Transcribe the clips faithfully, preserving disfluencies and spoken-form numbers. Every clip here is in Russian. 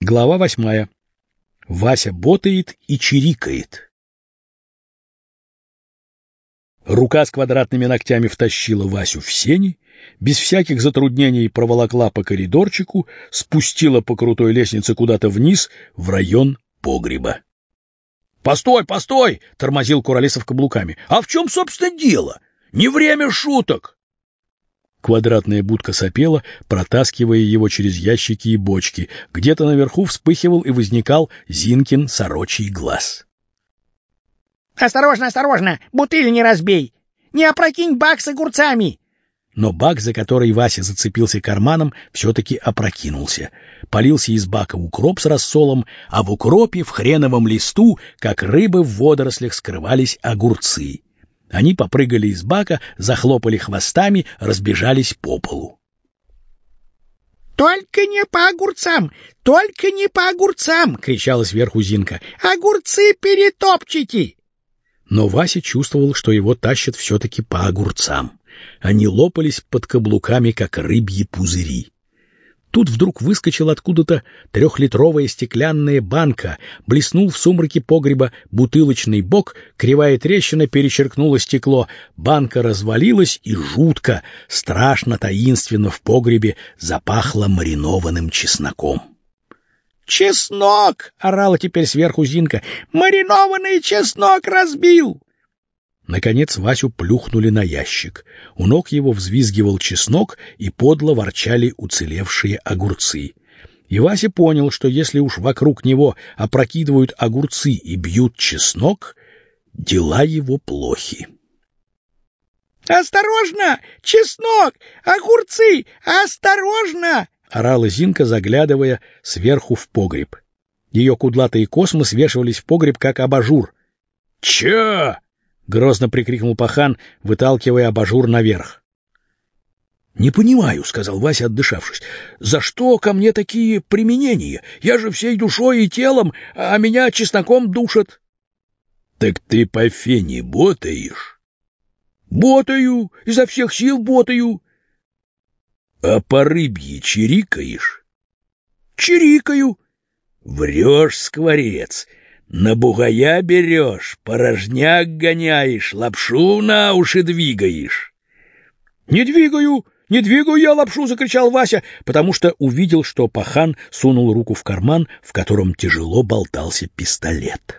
Глава восьмая. Вася ботает и чирикает. Рука с квадратными ногтями втащила Васю в сени, без всяких затруднений проволокла по коридорчику, спустила по крутой лестнице куда-то вниз, в район погреба. — Постой, постой! — тормозил Куролесов каблуками. — А в чем, собственно, дело? Не время шуток! Квадратная будка сопела, протаскивая его через ящики и бочки. Где-то наверху вспыхивал и возникал Зинкин сорочий глаз. — Осторожно, осторожно! Бутыль не разбей! Не опрокинь бак с огурцами! Но бак, за который Вася зацепился карманом, все-таки опрокинулся. Полился из бака укроп с рассолом, а в укропе, в хреновом листу, как рыбы в водорослях, скрывались огурцы. Они попрыгали из бака, захлопали хвостами, разбежались по полу. — Только не по огурцам! Только не по огурцам! — кричала сверху Зинка. — Огурцы перетопчите! Но Вася чувствовал, что его тащат все-таки по огурцам. Они лопались под каблуками, как рыбьи пузыри. Тут вдруг выскочила откуда-то трехлитровая стеклянная банка, блеснул в сумраке погреба бутылочный бок, кривая трещина перечеркнула стекло, банка развалилась, и жутко, страшно таинственно в погребе запахло маринованным чесноком. «Чеснок!» — орала теперь сверху Зинка. «Маринованный чеснок разбил!» Наконец Васю плюхнули на ящик. У ног его взвизгивал чеснок, и подло ворчали уцелевшие огурцы. И Вася понял, что если уж вокруг него опрокидывают огурцы и бьют чеснок, дела его плохи. «Осторожно! Чеснок! Огурцы! Осторожно!» — орала Зинка, заглядывая сверху в погреб. Ее кудлатые космы свешивались в погреб, как абажур. «Чё?» — грозно прикрикнул Пахан, выталкивая абажур наверх. — Не понимаю, — сказал Вася, отдышавшись, — за что ко мне такие применения? Я же всей душой и телом, а меня чесноком душат. — Так ты по фене ботаешь? — Ботаю, изо всех сил ботаю. — А по рыбье чирикаешь? — Чирикаю. — Врешь, скворец! На бугая берешь, порожняк гоняешь, лапшу на уши двигаешь. — Не двигаю, не двигаю я лапшу! — закричал Вася, потому что увидел, что Пахан сунул руку в карман, в котором тяжело болтался пистолет.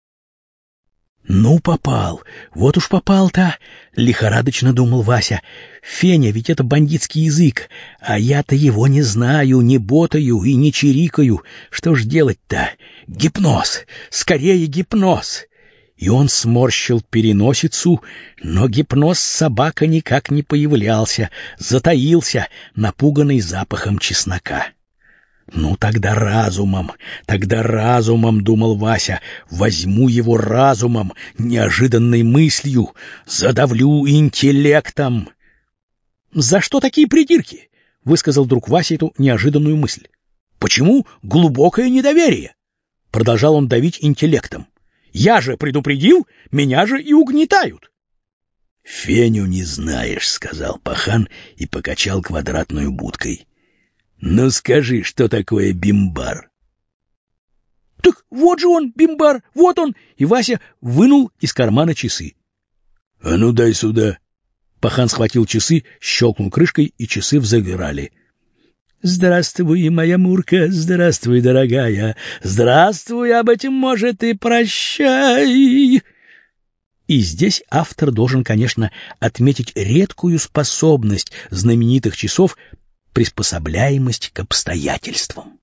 — Ну, попал, вот уж попал-то! — лихорадочно думал Вася. — Феня, ведь это бандитский язык, а я-то его не знаю, не ботаю и не чирикаю. Что ж делать-то? Гипноз! Скорее гипноз! И он сморщил переносицу, но гипноз собака никак не появлялся, затаился, напуганный запахом чеснока. «Ну, тогда разумом, тогда разумом, — думал Вася, — возьму его разумом, неожиданной мыслью, задавлю интеллектом». «За что такие придирки?» — высказал друг Вася эту неожиданную мысль. «Почему глубокое недоверие?» — продолжал он давить интеллектом. «Я же предупредил, меня же и угнетают». «Феню не знаешь, — сказал Пахан и покачал квадратную будкой. Ну скажи, что такое бимбар? — Так вот же он, бимбар, вот он! И Вася вынул из кармана часы. — А ну дай сюда! Пахан схватил часы, щелкнул крышкой, и часы взыграли. — Здравствуй, моя Мурка, здравствуй, дорогая, здравствуй, об этом, может, и прощай. И здесь автор должен, конечно, отметить редкую способность знаменитых часов — приспособляемость к обстоятельствам.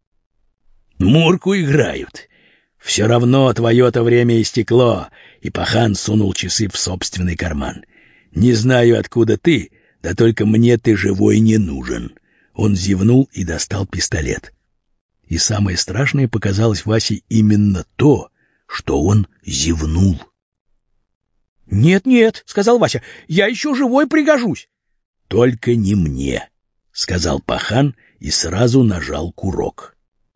Мурку играют. Все равно твое-то время истекло, и Пахан сунул часы в собственный карман. Не знаю, откуда ты, да только мне ты живой не нужен. Он зевнул и достал пистолет. И самое страшное показалось Васе именно то, что он зевнул. «Нет-нет, — сказал Вася, — я еще живой пригожусь». «Только не мне», — сказал Пахан и сразу нажал курок.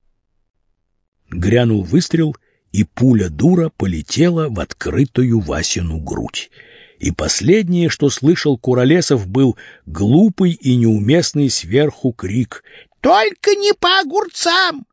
Грянул выстрел, и пуля дура полетела в открытую Васину грудь. И последнее, что слышал Куролесов, был глупый и неуместный сверху крик: «Только не по огурцам!»